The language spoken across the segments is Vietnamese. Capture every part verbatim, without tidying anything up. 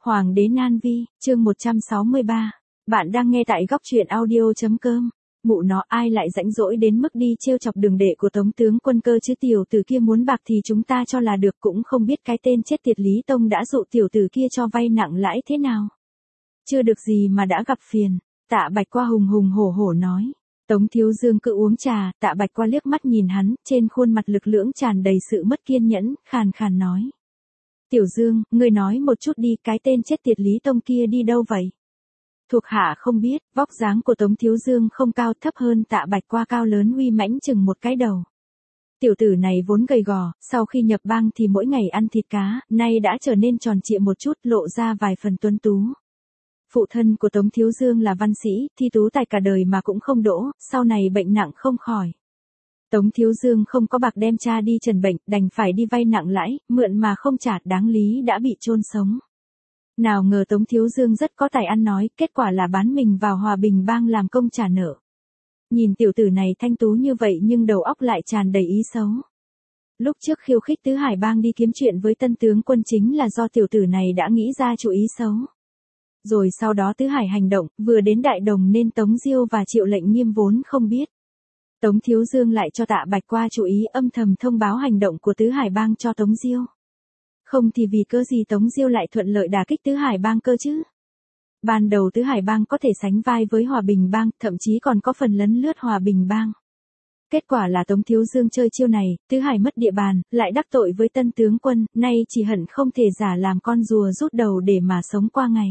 Hoàng đế Nan Vi, chương một trăm sáu mươi ba. Bạn đang nghe tại góc truyện audio.com. Mụ nó, ai lại rãnh rỗi đến mức đi trêu chọc đường đệ của Tống tướng Quân cơ chứ, tiểu tử kia muốn bạc thì chúng ta cho là được, cũng không biết cái tên chết tiệt Lý Tông đã dụ tiểu tử kia cho vay nặng lãi thế nào. Chưa được gì mà đã gặp phiền. Tạ Bạch Qua hùng hùng hổ hổ nói. Tống Thiếu Dương cứ uống trà, Tạ Bạch Qua liếc mắt nhìn hắn, trên khuôn mặt lực lưỡng tràn đầy sự mất kiên nhẫn, khàn khàn nói. Tiểu Dương, ngươi nói một chút đi, cái tên chết tiệt Lý Tông kia đi đâu vậy? Thuộc hạ không biết. Vóc dáng của Tống Thiếu Dương không cao, thấp hơn Tạ Bạch Qua cao lớn uy mãnh chừng một cái đầu. Tiểu tử này vốn gầy gò, sau khi nhập bang thì mỗi ngày ăn thịt cá, nay đã trở nên tròn trịa một chút, lộ ra vài phần tuấn tú. Phụ thân của Tống Thiếu Dương là văn sĩ, thi tú tài cả đời mà cũng không đỗ, sau này bệnh nặng không khỏi. Tống Thiếu Dương không có bạc đem cha đi trần bệnh, đành phải đi vay nặng lãi, mượn mà không trả, đáng lý đã bị chôn sống. Nào ngờ Tống Thiếu Dương rất có tài ăn nói, kết quả là bán mình vào Hòa Bình Bang làm công trả nợ. Nhìn tiểu tử này thanh tú như vậy nhưng đầu óc lại tràn đầy ý xấu. Lúc trước khiêu khích Tứ Hải Bang đi kiếm chuyện với Tân tướng Quân chính là do tiểu tử này đã nghĩ ra chủ ý xấu. Rồi sau đó Tứ Hải hành động, vừa đến Đại Đồng nên Tống Diêu và Triệu Lệnh Nghiêm vốn không biết. Tống Thiếu Dương lại cho Tạ Bạch Qua chú ý âm thầm thông báo hành động của Tứ Hải Bang cho Tống Diêu. Không thì vì cơ gì Tống Diêu lại thuận lợi đả kích Tứ Hải Bang cơ chứ? Ban đầu Tứ Hải Bang có thể sánh vai với Hòa Bình Bang, thậm chí còn có phần lấn lướt Hòa Bình Bang. Kết quả là Tống Thiếu Dương chơi chiêu này, Tứ Hải mất địa bàn, lại đắc tội với Tân tướng Quân, nay chỉ hận không thể giả làm con rùa rút đầu để mà sống qua ngày.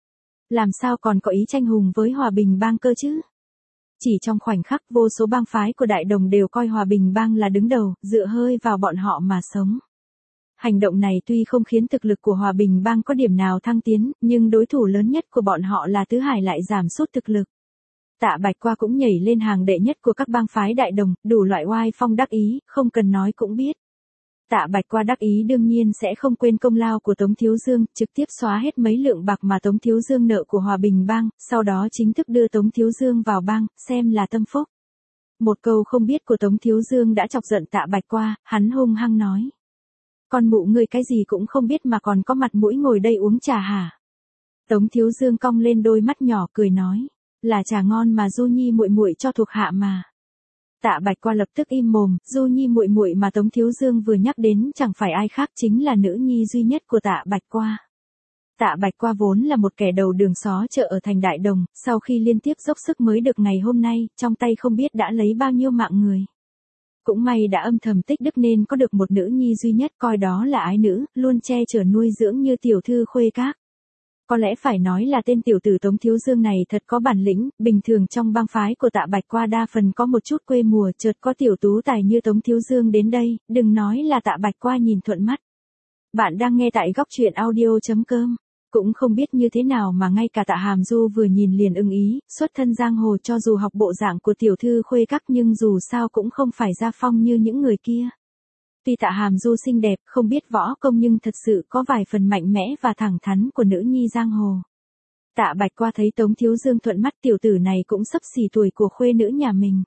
Làm sao còn có ý tranh hùng với Hòa Bình Bang cơ chứ? Chỉ trong khoảnh khắc, vô số bang phái của Đại Đồng đều coi Hòa Bình Bang là đứng đầu, dựa hơi vào bọn họ mà sống. Hành động này tuy không khiến thực lực của Hòa Bình Bang có điểm nào thăng tiến, nhưng đối thủ lớn nhất của bọn họ là Tứ Hải lại giảm sút thực lực. Tạ Bạch Qua cũng nhảy lên hàng đệ nhất của các bang phái Đại Đồng, đủ loại oai phong đắc ý, không cần nói cũng biết. Tạ Bạch Qua đắc ý đương nhiên sẽ không quên công lao của Tống Thiếu Dương, trực tiếp xóa hết mấy lượng bạc mà Tống Thiếu Dương nợ của Hòa Bình Bang, sau đó chính thức đưa Tống Thiếu Dương vào bang, xem là tâm phúc. Một câu không biết của Tống Thiếu Dương đã chọc giận Tạ Bạch Qua, hắn hung hăng nói. Con mụ ngươi cái gì cũng không biết mà còn có mặt mũi ngồi đây uống trà hả? Tống Thiếu Dương cong lên đôi mắt nhỏ cười nói, là trà ngon mà Du Nhi muội muội cho thuộc hạ mà. Tạ Bạch Qua lập tức im mồm, Du Nhi muội muội mà Tống Thiếu Dương vừa nhắc đến chẳng phải ai khác chính là nữ nhi duy nhất của Tạ Bạch Qua. Tạ Bạch Qua vốn là một kẻ đầu đường xó chợ ở thành Đại Đồng, sau khi liên tiếp dốc sức mới được ngày hôm nay, trong tay không biết đã lấy bao nhiêu mạng người. Cũng may đã âm thầm tích đức nên có được một nữ nhi duy nhất, coi đó là ái nữ, luôn che chở nuôi dưỡng như tiểu thư Khuê Các. Có lẽ phải nói là tên tiểu tử Tống Thiếu Dương này thật có bản lĩnh, bình thường trong bang phái của Tạ Bạch Qua đa phần có một chút quê mùa, chợt có tiểu tú tài như Tống Thiếu Dương đến đây, đừng nói là Tạ Bạch Qua nhìn thuận mắt. Bạn đang nghe tại góc truyện audio.com. Cũng không biết như thế nào mà ngay cả Tạ Hàm Du vừa nhìn liền ưng ý, xuất thân giang hồ cho dù học bộ dạng của tiểu thư Khuê Các nhưng dù sao cũng không phải gia phong như những người kia. Tuy Tạ Hàm Du xinh đẹp, không biết võ công nhưng thật sự có vài phần mạnh mẽ và thẳng thắn của nữ nhi giang hồ. Tạ Bạch Qua thấy Tống Thiếu Dương thuận mắt, tiểu tử này cũng xấp xỉ tuổi của khuê nữ nhà mình.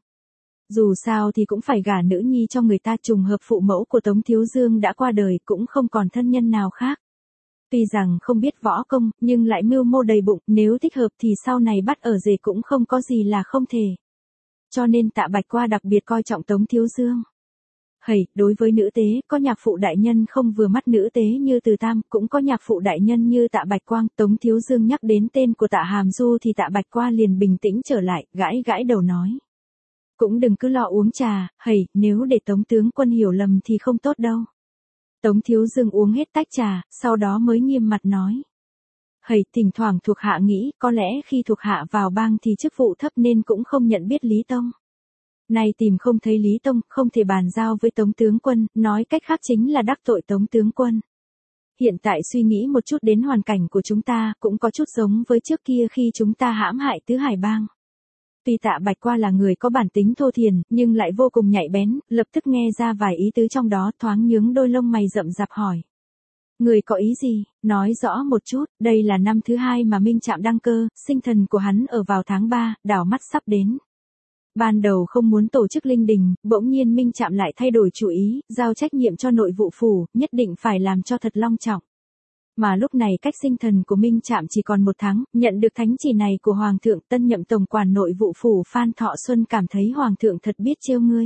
Dù sao thì cũng phải gả nữ nhi cho người ta, trùng hợp phụ mẫu của Tống Thiếu Dương đã qua đời, cũng không còn thân nhân nào khác. Tuy rằng không biết võ công, nhưng lại mưu mô đầy bụng, nếu thích hợp thì sau này bắt ở rể cũng không có gì là không thể. Cho nên Tạ Bạch Qua đặc biệt coi trọng Tống Thiếu Dương. Hầy, đối với nữ tế, có nhạc phụ đại nhân không vừa mắt nữ tế như Từ Tam, cũng có nhạc phụ đại nhân như Tạ Bạch Quang. Tống Thiếu Dương nhắc đến tên của Tạ Hàm Du thì Tạ Bạch Qua liền bình tĩnh trở lại, gãi gãi đầu nói. Cũng đừng cứ lo uống trà, hầy, nếu để Tống tướng Quân hiểu lầm thì không tốt đâu. Tống Thiếu Dương uống hết tách trà, sau đó mới nghiêm mặt nói. Hầy, thỉnh thoảng thuộc hạ nghĩ, có lẽ khi thuộc hạ vào bang thì chức vụ thấp nên cũng không nhận biết Lý Tông. Nay tìm không thấy Lý Tông, không thể bàn giao với Tống tướng Quân, nói cách khác chính là đắc tội Tống tướng Quân. Hiện tại suy nghĩ một chút đến hoàn cảnh của chúng ta, cũng có chút giống với trước kia khi chúng ta hãm hại Tứ Hải Bang. Tuy Tạ Bạch Qua là người có bản tính thô thiền, nhưng lại vô cùng nhạy bén, lập tức nghe ra vài ý tứ trong đó, thoáng nhướng đôi lông mày rậm rạp hỏi. Người có ý gì, nói rõ một chút. Đây là năm thứ hai mà Minh Trạm đăng cơ, sinh thần của hắn ở vào tháng ba, đảo mắt sắp đến. Ban đầu không muốn tổ chức linh đình, bỗng nhiên Minh Trạm lại thay đổi chủ ý, giao trách nhiệm cho nội vụ phủ, nhất định phải làm cho thật long trọng. Mà lúc này cách sinh thần của Minh Trạm chỉ còn một tháng, nhận được thánh chỉ này của Hoàng thượng, tân nhậm tổng quản nội vụ phủ Phan Thọ Xuân cảm thấy Hoàng thượng thật biết trêu ngươi.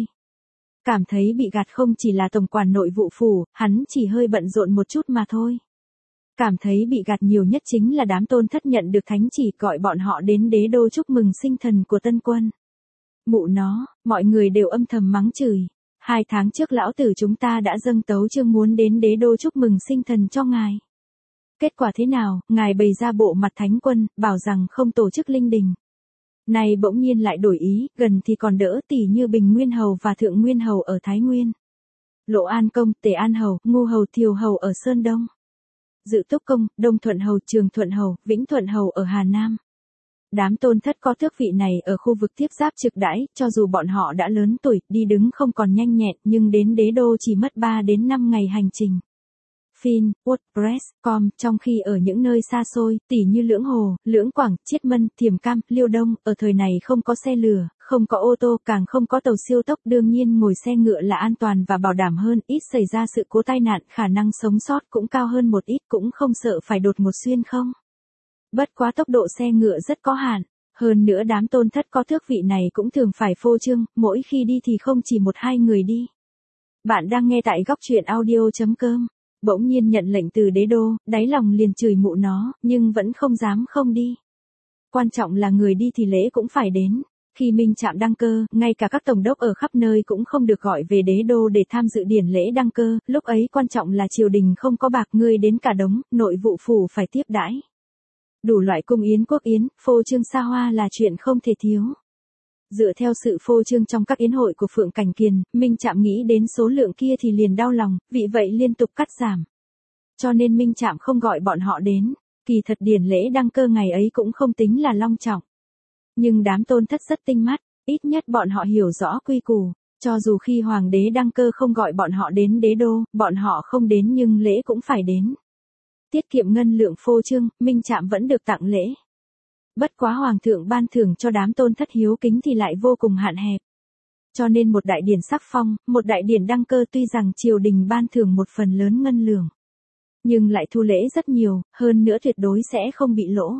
Cảm thấy bị gạt không chỉ là tổng quản nội vụ phủ, hắn chỉ hơi bận rộn một chút mà thôi. Cảm thấy bị gạt nhiều nhất chính là đám tôn thất nhận được thánh chỉ gọi bọn họ đến đế đô chúc mừng sinh thần của tân quân. Mụ nó, mọi người đều âm thầm mắng chửi. Hai tháng trước lão tử chúng ta đã dâng tấu chương muốn đến đế đô chúc mừng sinh thần cho ngài. Kết quả thế nào, ngài bày ra bộ mặt thánh quân, bảo rằng không tổ chức linh đình. Này bỗng nhiên lại đổi ý, gần thì còn đỡ tỷ như Bình Nguyên Hầu và Thượng Nguyên Hầu ở Thái Nguyên. Lộ An Công, Tề An Hầu, Ngu Hầu, Thiều Hầu ở Sơn Đông. Dự Túc Công, Đông Thuận Hầu, Trường Thuận Hầu, Vĩnh Thuận Hầu ở Hà Nam. Đám tôn thất có tước vị này ở khu vực tiếp giáp trực đãi, cho dù bọn họ đã lớn tuổi, đi đứng không còn nhanh nhẹn, nhưng đến đế đô chỉ mất ba đến năm ngày hành trình. Fin, WordPress, com, trong khi ở những nơi xa xôi, tỉ như Lưỡng Hồ, Lưỡng Quảng, Chiết Mân, Thiểm Cam, Liêu Đông, ở thời này không có xe lửa, không có ô tô, càng không có tàu siêu tốc, đương nhiên ngồi xe ngựa là an toàn và bảo đảm hơn, ít xảy ra sự cố tai nạn, khả năng sống sót cũng cao hơn một ít, cũng không sợ phải đột ngột xuyên không. Bất quá tốc độ xe ngựa rất có hạn, hơn nữa đám tôn thất có thước vị này cũng thường phải phô trương, mỗi khi đi thì không chỉ một hai người đi. Bạn đang nghe tại góc truyện audio chấm com. Bỗng nhiên nhận lệnh từ đế đô, đáy lòng liền chửi mụ nó, nhưng vẫn không dám không đi. Quan trọng là người đi thì lễ cũng phải đến. Khi Minh Trạm đăng cơ, ngay cả các tổng đốc ở khắp nơi cũng không được gọi về đế đô để tham dự điển lễ đăng cơ, lúc ấy quan trọng là triều đình không có bạc, ngươi đến cả đống, nội vụ phủ phải tiếp đãi. Đủ loại cung yến quốc yến, phô trương xa hoa là chuyện không thể thiếu. Dựa theo sự phô trương trong các yến hội của Phượng Cảnh Kiền, Minh Trạm nghĩ đến số lượng kia thì liền đau lòng, vì vậy liên tục cắt giảm. Cho nên Minh Trạm không gọi bọn họ đến, kỳ thật điển lễ đăng cơ ngày ấy cũng không tính là long trọng. Nhưng đám tôn thất rất tinh mắt, ít nhất bọn họ hiểu rõ quy củ, cho dù khi hoàng đế đăng cơ không gọi bọn họ đến đế đô, bọn họ không đến nhưng lễ cũng phải đến. Tiết kiệm ngân lượng phô trương, Minh Trạm vẫn được tặng lễ. Bất quá hoàng thượng ban thưởng cho đám tôn thất hiếu kính thì lại vô cùng hạn hẹp. Cho nên một đại điển sắc phong, một đại điển đăng cơ tuy rằng triều đình ban thưởng một phần lớn ngân lượng, nhưng lại thu lễ rất nhiều, hơn nữa tuyệt đối sẽ không bị lỗ.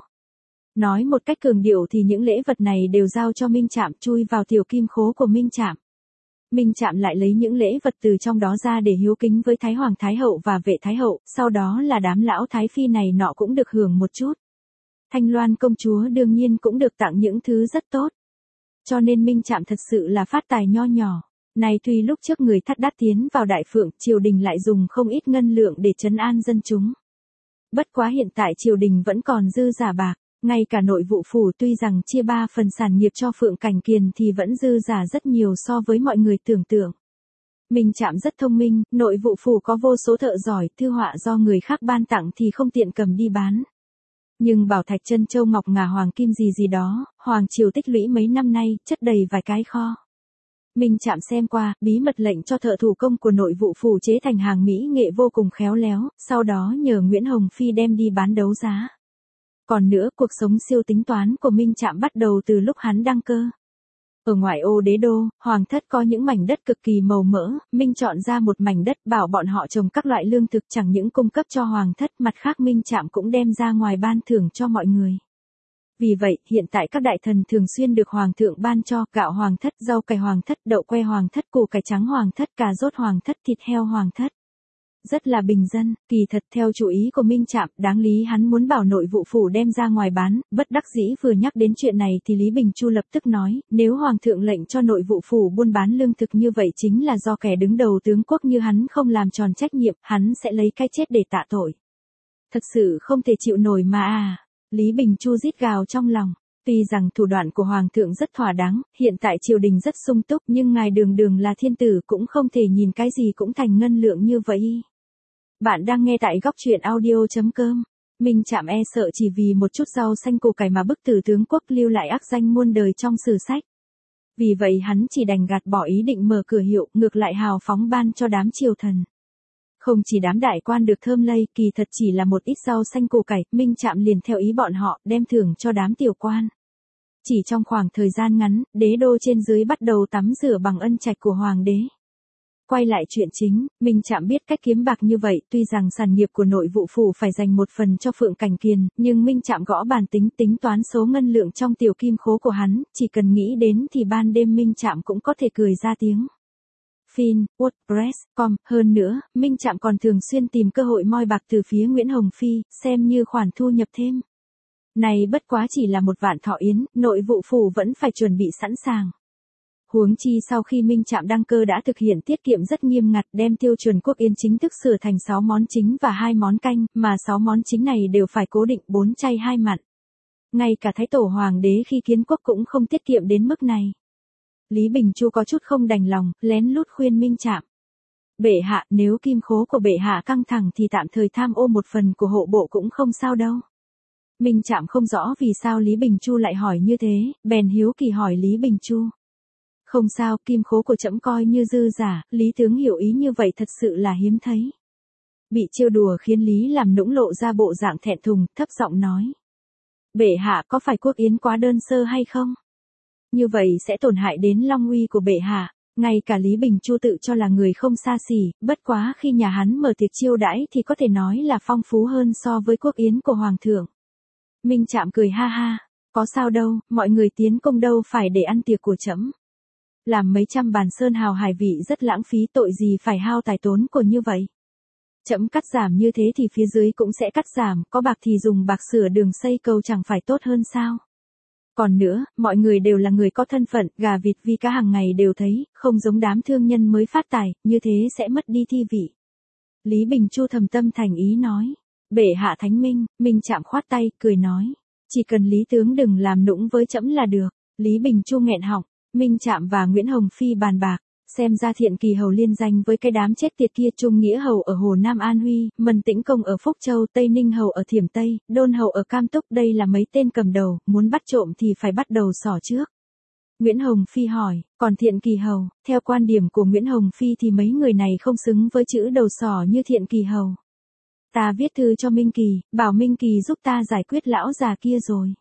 Nói một cách cường điệu thì những lễ vật này đều giao cho Minh Trạm chui vào tiểu kim khố của Minh Trạm. Minh Trạm lại lấy những lễ vật từ trong đó ra để hiếu kính với Thái Hoàng Thái Hậu và Vệ Thái Hậu, sau đó là đám lão Thái Phi này nọ cũng được hưởng một chút. Thanh Loan công chúa đương nhiên cũng được tặng những thứ rất tốt. Cho nên Minh Trạm thật sự là phát tài nho nhỏ. Này tuy lúc trước người thắt đắt tiến vào đại phượng, triều đình lại dùng không ít ngân lượng để trấn an dân chúng. Bất quá hiện tại triều đình vẫn còn dư giả bạc, ngay cả nội vụ phủ tuy rằng chia ba phần sản nghiệp cho Phượng Cảnh Kiền thì vẫn dư giả rất nhiều so với mọi người tưởng tượng. Minh Trạm rất thông minh, nội vụ phủ có vô số thợ giỏi, thư họa do người khác ban tặng thì không tiện cầm đi bán. Nhưng bảo thạch chân châu ngọc ngà hoàng kim gì gì đó, hoàng triều tích lũy mấy năm nay, chất đầy vài cái kho. Minh Trạm xem qua, bí mật lệnh cho thợ thủ công của nội vụ phủ chế thành hàng mỹ nghệ vô cùng khéo léo, sau đó nhờ Nguyễn Hồng Phi đem đi bán đấu giá. Còn nữa, cuộc sống siêu tính toán của Minh Trạm bắt đầu từ lúc hắn đăng cơ. Ở ngoại ô đế đô, hoàng thất có những mảnh đất cực kỳ màu mỡ, Minh chọn ra một mảnh đất bảo bọn họ trồng các loại lương thực chẳng những cung cấp cho hoàng thất, mặt khác Minh Trạm cũng đem ra ngoài ban thưởng cho mọi người. Vì vậy, hiện tại các đại thần thường xuyên được hoàng thượng ban cho gạo hoàng thất, rau cải hoàng thất, đậu que hoàng thất, củ cải trắng hoàng thất, cà rốt hoàng thất, thịt heo hoàng thất. Rất là bình dân, kỳ thật theo chủ ý của Minh Trạm, đáng lý hắn muốn bảo nội vụ phủ đem ra ngoài bán, bất đắc dĩ vừa nhắc đến chuyện này thì Lý Bình Chu lập tức nói, nếu hoàng thượng lệnh cho nội vụ phủ buôn bán lương thực như vậy chính là do kẻ đứng đầu tướng quốc như hắn không làm tròn trách nhiệm, hắn sẽ lấy cái chết để tạ tội. Thật sự không thể chịu nổi mà à, Lý Bình Chu rít gào trong lòng. Tuy rằng thủ đoạn của Hoàng thượng rất thỏa đáng, hiện tại triều đình rất sung túc nhưng ngài đường đường là thiên tử cũng không thể nhìn cái gì cũng thành ngân lượng như vậy. Bạn đang nghe tại góc truyện audio chấm com. Minh Trạm e sợ chỉ vì một chút rau xanh củ cải mà bức tử tướng quốc lưu lại ác danh muôn đời trong sử sách. Vì vậy hắn chỉ đành gạt bỏ ý định mở cửa hiệu, ngược lại hào phóng ban cho đám triều thần. Không chỉ đám đại quan được thơm lây, kỳ thật chỉ là một ít rau xanh củ cải, Minh Trạm liền theo ý bọn họ, đem thưởng cho đám tiểu quan. Chỉ trong khoảng thời gian ngắn, đế đô trên dưới bắt đầu tắm rửa bằng ân trạch của hoàng đế. Quay lại chuyện chính, Minh Trạm biết cách kiếm bạc như vậy, tuy rằng sản nghiệp của nội vụ phủ phải dành một phần cho Phượng Cảnh Kiền, nhưng Minh Trạm gõ bàn tính tính toán số ngân lượng trong tiểu kim khố của hắn, chỉ cần nghĩ đến thì ban đêm Minh Trạm cũng có thể cười ra tiếng. Fin, WordPress, com, hơn nữa, Minh Trạm còn thường xuyên tìm cơ hội moi bạc từ phía Nguyễn Hồng Phi, xem như khoản thu nhập thêm. Này bất quá chỉ là một vạn thọ yến, nội vụ phủ vẫn phải chuẩn bị sẵn sàng. Huống chi sau khi Minh Trạm đăng cơ đã thực hiện tiết kiệm rất nghiêm ngặt, đem tiêu chuẩn quốc yến chính thức sửa thành sáu món chính và hai món canh, mà sáu món chính này đều phải cố định bốn chay hai mặn. Ngay cả Thái Tổ Hoàng đế khi kiến quốc cũng không tiết kiệm đến mức này. Lý Bình Chu có chút không đành lòng, lén lút khuyên Minh Trạm. Bệ hạ, nếu kim khố của bệ hạ căng thẳng thì tạm thời tham ô một phần của hộ bộ cũng không sao đâu. Minh Trạm không rõ vì sao Lý Bình Chu lại hỏi như thế, bèn hiếu kỳ hỏi Lý Bình Chu. Không sao, kim khố của trẫm coi như dư giả, Lý tướng hiểu ý như vậy thật sự là hiếm thấy. Bị trêu đùa khiến Lý làm nũng lộ ra bộ dạng thẹn thùng, thấp giọng nói. Bệ hạ có phải quốc yến quá đơn sơ hay không? Như vậy sẽ tổn hại đến long uy của bệ hạ. Ngay cả Lý Bình Chu tự cho là người không xa xỉ, bất quá khi nhà hắn mở tiệc chiêu đãi thì có thể nói là phong phú hơn so với quốc yến của hoàng thượng. Minh Trạm cười ha ha, có sao đâu, mọi người tiến công đâu phải để ăn tiệc của trẫm. Làm mấy trăm bàn sơn hào hải vị rất lãng phí, tội gì phải hao tài tốn của như vậy. Trẫm cắt giảm như thế thì phía dưới cũng sẽ cắt giảm, có bạc thì dùng bạc sửa đường xây cầu chẳng phải tốt hơn sao. Còn nữa, mọi người đều là người có thân phận, gà vịt vi cá hàng ngày đều thấy, không giống đám thương nhân mới phát tài, như thế sẽ mất đi thi vị. Lý Bình Chu thầm tâm thành ý nói. Bệ hạ thánh minh, Minh Trạm khoát tay, cười nói. Chỉ cần Lý tướng đừng làm nũng với trẫm là được. Lý Bình Chu nghẹn họng, Minh Trạm và Nguyễn Hồng Phi bàn bạc. Xem ra Thiện Kỳ Hầu liên danh với cái đám chết tiệt kia, Trung Nghĩa Hầu ở Hồ Nam An Huy, Mân Tĩnh Công ở Phúc Châu, Tây Ninh Hầu ở Thiểm Tây, Đôn Hầu ở Cam Túc, đây là mấy tên cầm đầu, muốn bắt trộm thì phải bắt đầu xỏ trước. Nguyễn Hồng Phi hỏi, còn Thiện Kỳ Hầu, theo quan điểm của Nguyễn Hồng Phi thì mấy người này không xứng với chữ đầu sỏ như Thiện Kỳ Hầu. Ta viết thư cho Minh Kỳ, bảo Minh Kỳ giúp ta giải quyết lão già kia rồi.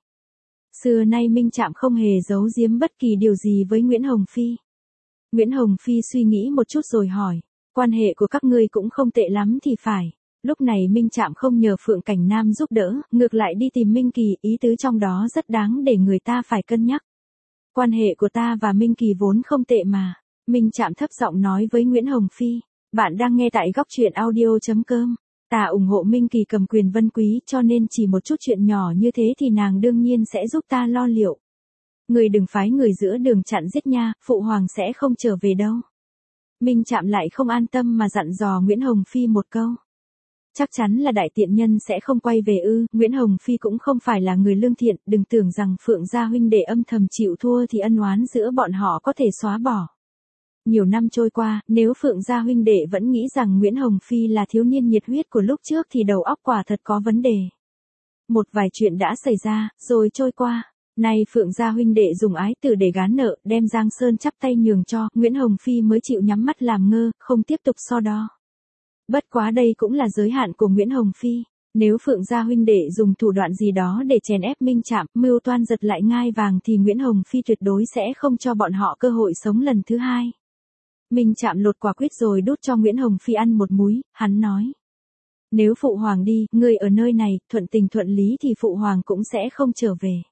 Xưa nay Minh Trạm không hề giấu giếm bất kỳ điều gì với Nguyễn Hồng Phi. Nguyễn Hồng Phi suy nghĩ một chút rồi hỏi, quan hệ của các ngươi cũng không tệ lắm thì phải. Lúc này Minh Trạm không nhờ Phượng Cảnh Nam giúp đỡ, ngược lại đi tìm Minh Kỳ, ý tứ trong đó rất đáng để người ta phải cân nhắc. Quan hệ của ta và Minh Kỳ vốn không tệ mà. Minh Trạm thấp giọng nói với Nguyễn Hồng Phi, bạn đang nghe tại góc truyện audio chấm com. Ta ủng hộ Minh Kỳ cầm quyền Vân Quý, cho nên chỉ một chút chuyện nhỏ như thế thì nàng đương nhiên sẽ giúp ta lo liệu. Người đừng phái người giữa đường chặn giết nha, phụ hoàng sẽ không trở về đâu. Minh Trạm lại không an tâm mà dặn dò Nguyễn Hồng Phi một câu. Chắc chắn là đại tiện nhân sẽ không quay về ư, Nguyễn Hồng Phi cũng không phải là người lương thiện, đừng tưởng rằng Phượng gia huynh đệ âm thầm chịu thua thì ân oán giữa bọn họ có thể xóa bỏ. Nhiều năm trôi qua, nếu Phượng gia huynh đệ vẫn nghĩ rằng Nguyễn Hồng Phi là thiếu niên nhiệt huyết của lúc trước thì đầu óc quả thật có vấn đề. Một vài chuyện đã xảy ra, rồi trôi qua. Nay Phượng gia huynh đệ dùng ái tử để gán nợ, đem Giang Sơn chắp tay nhường cho, Nguyễn Hồng Phi mới chịu nhắm mắt làm ngơ, không tiếp tục so đo. Bất quá đây cũng là giới hạn của Nguyễn Hồng Phi. Nếu Phượng gia huynh đệ dùng thủ đoạn gì đó để chèn ép Minh Trạm, mưu toan giật lại ngai vàng thì Nguyễn Hồng Phi tuyệt đối sẽ không cho bọn họ cơ hội sống lần thứ hai. Minh Trạm lột quả quyết rồi đút cho Nguyễn Hồng Phi ăn một múi, hắn nói. Nếu phụ hoàng đi, ngươi ở nơi này, thuận tình thuận lý thì phụ hoàng cũng sẽ không trở về.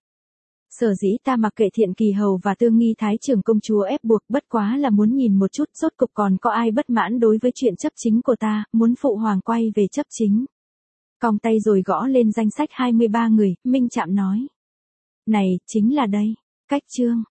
Sở dĩ ta mặc kệ Thiện Kỳ Hầu và Tương Nghi Thái trưởng công chúa ép buộc, bất quá là muốn nhìn một chút rốt cục còn có ai bất mãn đối với chuyện chấp chính của ta, muốn phụ hoàng quay về chấp chính. Còng tay rồi gõ lên danh sách hai mươi ba người, Minh Trạm nói. Này, chính là đây, cách chương.